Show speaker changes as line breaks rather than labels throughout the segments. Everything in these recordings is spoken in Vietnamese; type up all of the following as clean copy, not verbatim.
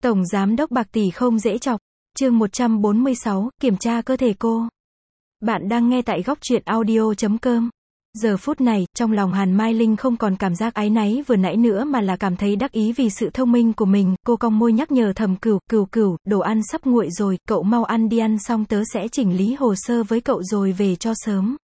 Tổng giám đốc bạc tỷ không dễ chọc. Chương 146, kiểm tra cơ thể cô. Bạn đang nghe tại góc truyện audio.com. Giờ phút này, trong lòng Hàn Mai Linh không còn cảm giác áy náy vừa nãy nữa mà là cảm thấy đắc ý vì sự thông minh của mình. Cô cong môi nhắc nhở Thẩm Cửu, Cửu, đồ ăn sắp nguội rồi, cậu mau ăn đi, ăn xong tớ sẽ chỉnh lý hồ sơ với cậu rồi về cho sớm.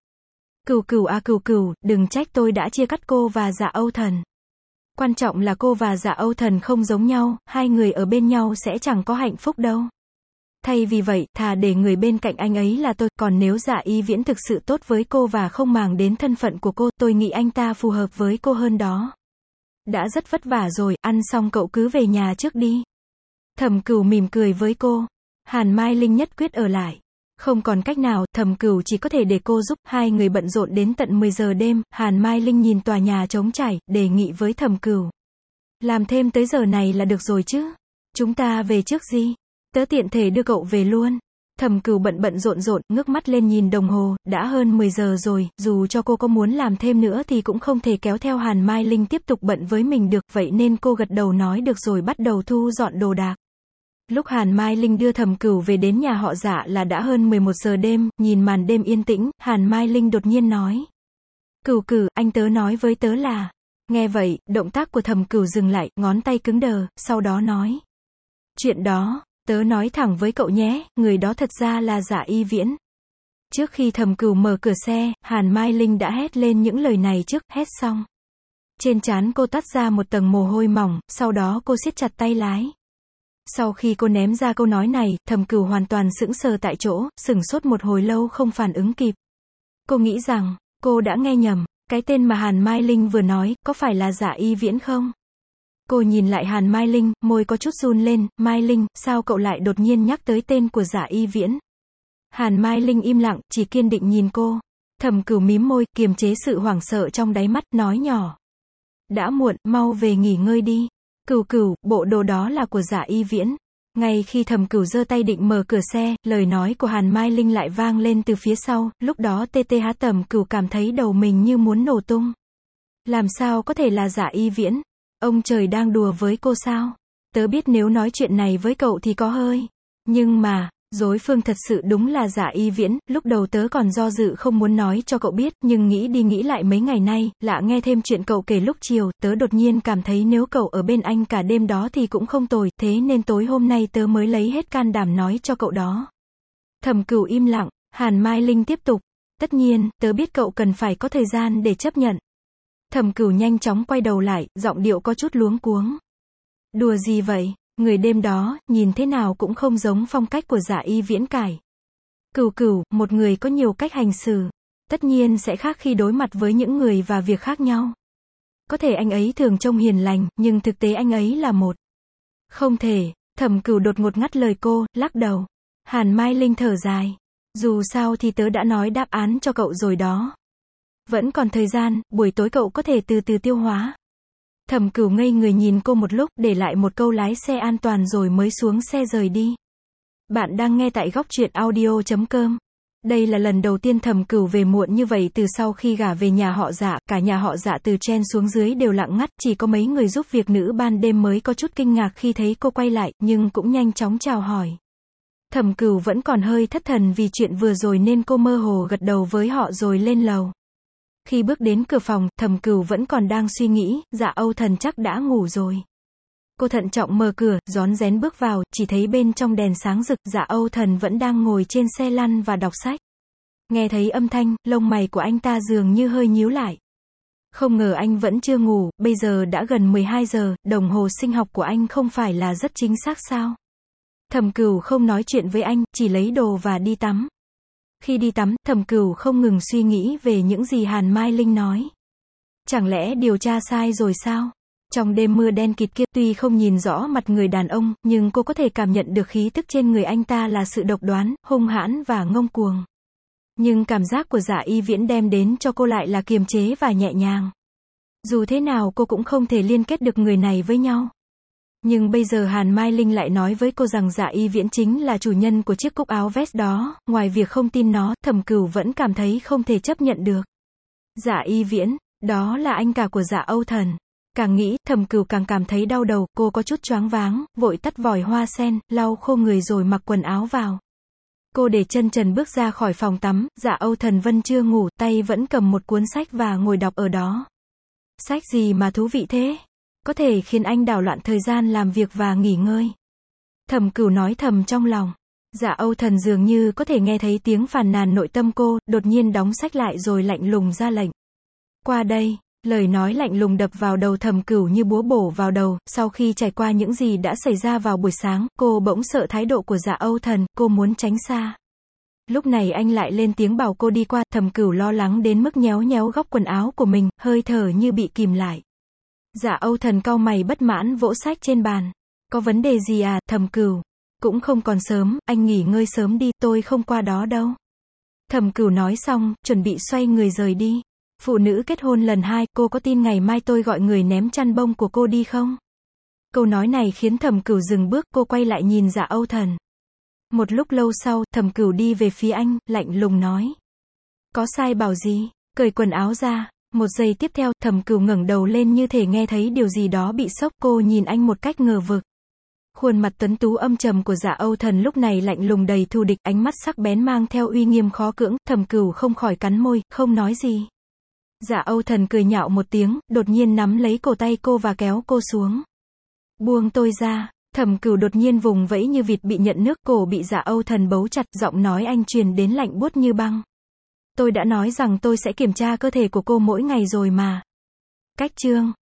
Cửu, đừng trách tôi đã chia cắt cô và Dạ Âu Thần. Quan trọng là cô và Dạ Âu Thần không giống nhau, hai người ở bên nhau sẽ chẳng có hạnh phúc đâu. Thay vì vậy, thà để người bên cạnh anh ấy là tôi, còn nếu Dạ Y Viễn thực sự tốt với cô và không màng đến thân phận của cô, tôi nghĩ anh ta phù hợp với cô hơn đó. Đã rất vất vả rồi, ăn xong cậu cứ về nhà trước đi. Thẩm Cửu mỉm cười với cô. Hàn Mai Linh nhất quyết ở lại. Không còn cách nào, Thẩm Cửu chỉ có thể để cô giúp. Hai người bận rộn đến tận 10 giờ đêm, Hàn Mai Linh nhìn tòa nhà trống trải, đề nghị với Thẩm Cửu. Làm thêm tới giờ này là được rồi chứ. Chúng ta về trước gì? Tớ tiện thể đưa cậu về luôn. Thẩm Cửu bận rộn, ngước mắt lên nhìn đồng hồ, đã hơn 10 giờ rồi, dù cho cô có muốn làm thêm nữa thì cũng không thể kéo theo Hàn Mai Linh tiếp tục bận với mình được, vậy nên cô gật đầu nói được rồi bắt đầu thu dọn đồ đạc. Lúc Hàn Mai Linh đưa Thẩm Cửu về đến nhà họ Dạ là đã hơn 11 giờ đêm, nhìn màn đêm yên tĩnh, Hàn Mai Linh đột nhiên nói. Cửu, anh tớ nói với tớ là. Nghe vậy, động tác của Thẩm Cửu dừng lại, ngón tay cứng đờ, sau đó nói. Chuyện đó, tớ nói thẳng với cậu nhé, người đó thật ra là Dạ Y Viễn. Trước khi Thẩm Cửu mở cửa xe, Hàn Mai Linh đã hét lên những lời này trước, hét xong. Trên trán cô toát ra một tầng mồ hôi mỏng, sau đó cô siết chặt tay lái. Sau khi cô ném ra câu nói này, Thẩm Cửu hoàn toàn sững sờ tại chỗ, sửng sốt một hồi lâu không phản ứng kịp. Cô nghĩ rằng, cô đã nghe nhầm, cái tên mà Hàn Mai Linh vừa nói, có phải là Dạ Y Viễn không? Cô nhìn lại Hàn Mai Linh, môi có chút run lên, Mai Linh, sao cậu lại đột nhiên nhắc tới tên của Dạ Y Viễn? Hàn Mai Linh im lặng, chỉ kiên định nhìn cô. Thẩm Cửu mím môi, kiềm chế sự hoảng sợ trong đáy mắt, nói nhỏ. Đã muộn, mau về nghỉ ngơi đi. Cửu, bộ đồ đó là của Dạ Y Viễn. Ngay khi Thẩm Cửu giơ tay định mở cửa xe, lời nói của Hàn Mai Linh lại vang lên từ phía sau, lúc đó Thẩm Cửu cảm thấy đầu mình như muốn nổ tung. Làm sao có thể là Dạ Y Viễn? Ông trời đang đùa với cô sao? Tớ biết nếu nói chuyện này với cậu thì có hơi. Nhưng mà, đối phương thật sự đúng là Dạ Y Viễn, lúc đầu tớ còn do dự không muốn nói cho cậu biết, nhưng nghĩ đi nghĩ lại mấy ngày nay, lạ nghe thêm chuyện cậu kể lúc chiều, tớ đột nhiên cảm thấy nếu cậu ở bên anh cả đêm đó thì cũng không tồi, thế nên tối hôm nay tớ mới lấy hết can đảm nói cho cậu đó. Thẩm Cửu im lặng, Hàn Mai Linh tiếp tục. Tất nhiên, tớ biết cậu cần phải có thời gian để chấp nhận. Thẩm Cửu nhanh chóng quay đầu lại, giọng điệu có chút luống cuống. Đùa gì vậy? Người đêm đó, nhìn thế nào cũng không giống phong cách của Dạ Y Viễn cải. Cửu, một người có nhiều cách hành xử. Tất nhiên sẽ khác khi đối mặt với những người và việc khác nhau. Có thể anh ấy thường trông hiền lành, nhưng thực tế anh ấy là một. Không thể, Thẩm Cửu đột ngột ngắt lời cô, lắc đầu. Hàn Mai Linh thở dài. Dù sao thì tớ đã nói đáp án cho cậu rồi đó. Vẫn còn thời gian, buổi tối cậu có thể từ từ tiêu hóa. Thẩm Cửu ngây người nhìn cô một lúc, để lại một câu lái xe an toàn rồi mới xuống xe rời đi. Bạn đang nghe tại góc truyện audio.com. Đây là lần đầu tiên Thẩm Cửu về muộn như vậy từ sau khi gả về nhà họ Dạ, cả nhà họ Dạ từ trên xuống dưới đều lặng ngắt, chỉ có mấy người giúp việc nữ ban đêm mới có chút kinh ngạc khi thấy cô quay lại, nhưng cũng nhanh chóng chào hỏi. Thẩm Cửu vẫn còn hơi thất thần vì chuyện vừa rồi nên cô mơ hồ gật đầu với họ rồi lên lầu. Khi bước đến cửa phòng, Thẩm Cửu vẫn còn đang suy nghĩ, Dạ Âu Thần chắc đã ngủ rồi. Cô thận trọng mở cửa, rón rén bước vào, chỉ thấy bên trong đèn sáng rực, Dạ Âu Thần vẫn đang ngồi trên xe lăn và đọc sách. Nghe thấy âm thanh, lông mày của anh ta dường như hơi nhíu lại. Không ngờ anh vẫn chưa ngủ, bây giờ đã gần 12 giờ, đồng hồ sinh học của anh không phải là rất chính xác sao? Thẩm Cửu không nói chuyện với anh, chỉ lấy đồ và đi tắm. Khi đi tắm, Thẩm Cửu không ngừng suy nghĩ về những gì Hàn Mai Linh nói. Chẳng lẽ điều tra sai rồi sao? Trong đêm mưa đen kịt kia, tuy không nhìn rõ mặt người đàn ông, nhưng cô có thể cảm nhận được khí tức trên người anh ta là sự độc đoán, hung hãn và ngông cuồng. Nhưng cảm giác của Dạ Y Viễn đem đến cho cô lại là kiềm chế và nhẹ nhàng. Dù thế nào cô cũng không thể liên kết được người này với nhau. Nhưng bây giờ Hàn Mai Linh lại nói với cô rằng Dạ Y Viễn chính là chủ nhân của chiếc cúc áo vest đó, ngoài việc không tin nó, Thẩm Cửu vẫn cảm thấy không thể chấp nhận được. Dạ Y Viễn, đó là anh cả của Dạ Âu Thần. Càng nghĩ, Thẩm Cửu càng cảm thấy đau đầu, cô có chút choáng váng, vội tắt vòi hoa sen, lau khô người rồi mặc quần áo vào. Cô để chân trần bước ra khỏi phòng tắm, Dạ Âu Thần Vân chưa ngủ, tay vẫn cầm một cuốn sách và ngồi đọc ở đó. Sách gì mà thú vị thế? Có thể khiến anh đảo loạn thời gian làm việc và nghỉ ngơi. Thẩm Cửu nói thầm trong lòng. Dạ Âu Thần dường như có thể nghe thấy tiếng phàn nàn nội tâm cô, đột nhiên đóng sách lại rồi lạnh lùng ra lệnh. Qua đây. Lời nói lạnh lùng đập vào đầu Thẩm Cửu như búa bổ vào đầu, sau khi trải qua những gì đã xảy ra vào buổi sáng, cô bỗng sợ thái độ của Dạ Âu Thần, cô muốn tránh xa. Lúc này anh lại lên tiếng bảo cô đi qua, Thẩm Cửu lo lắng đến mức nhéo nhéo góc quần áo của mình, hơi thở như bị kìm lại. Dạ Âu Thần cau mày bất mãn vỗ sách trên bàn. Có vấn đề gì à, Thẩm Cửu? Cũng không còn sớm, anh nghỉ ngơi sớm đi, tôi không qua đó đâu. Thẩm Cửu nói xong, chuẩn bị xoay người rời đi. Phụ nữ kết hôn lần 2, cô có tin ngày mai tôi gọi người ném chăn bông của cô đi không? Câu nói này khiến Thẩm Cửu dừng bước, cô quay lại nhìn Dạ Âu Thần. Một lúc lâu sau, Thẩm Cửu đi về phía anh, lạnh lùng nói. Có sai bảo gì? Cởi quần áo ra. Một giây tiếp theo, Thẩm Cửu ngẩng đầu lên như thể nghe thấy điều gì đó bị sốc, cô nhìn anh một cách ngờ vực. Khuôn mặt tuấn tú âm trầm của Dạ Âu Thần lúc này lạnh lùng đầy thù địch, ánh mắt sắc bén mang theo uy nghiêm khó cưỡng, Thẩm Cửu không khỏi cắn môi, không nói gì. Dạ Âu Thần cười nhạo một tiếng, đột nhiên nắm lấy cổ tay cô và kéo cô xuống. Buông tôi ra. Thẩm Cửu đột nhiên vùng vẫy như vịt bị nhận nước, cổ bị Dạ Âu Thần bấu chặt, giọng nói anh truyền đến lạnh buốt như băng. Tôi đã nói rằng tôi sẽ kiểm tra cơ thể của cô mỗi ngày rồi mà. Cách chương